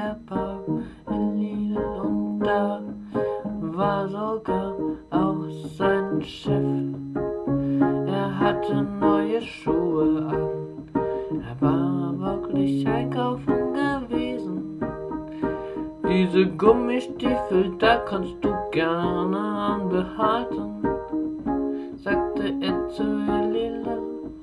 der Baum in Lidl und da war sogar auch sein Chef. Er hatte neue Schuhe an, er war wirklich einkaufen gewesen. Diese Gummistiefel, da kannst du gerne anbehalten, sagte er zu Lila.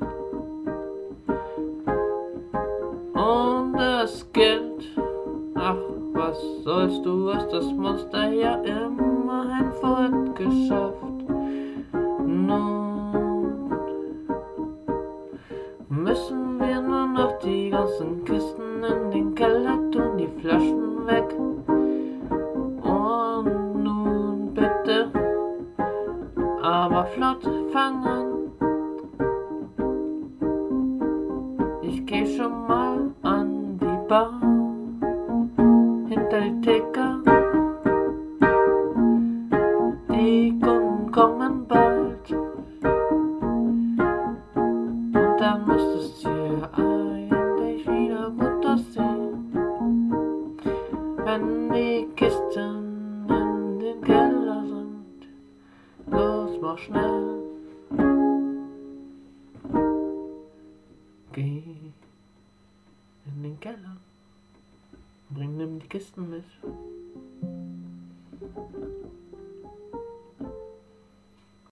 Und das Geld, ach, was sollst du, hast das Monster ja immerhin fortgeschafft. Nun müssen wir nur noch die ganzen Kisten in den Keller tun, die Flaschen weg. Und nun bitte, aber flott, fang an. Ich geh schon mal an die Bar hinter die Theke. Die Kunden kommen bald und dann müsste es hier eigentlich wieder gut aussehen, wenn die Kisten in den Keller sind. Los, mach schnell. Geh in den Keller, bring nimm die Kisten mit.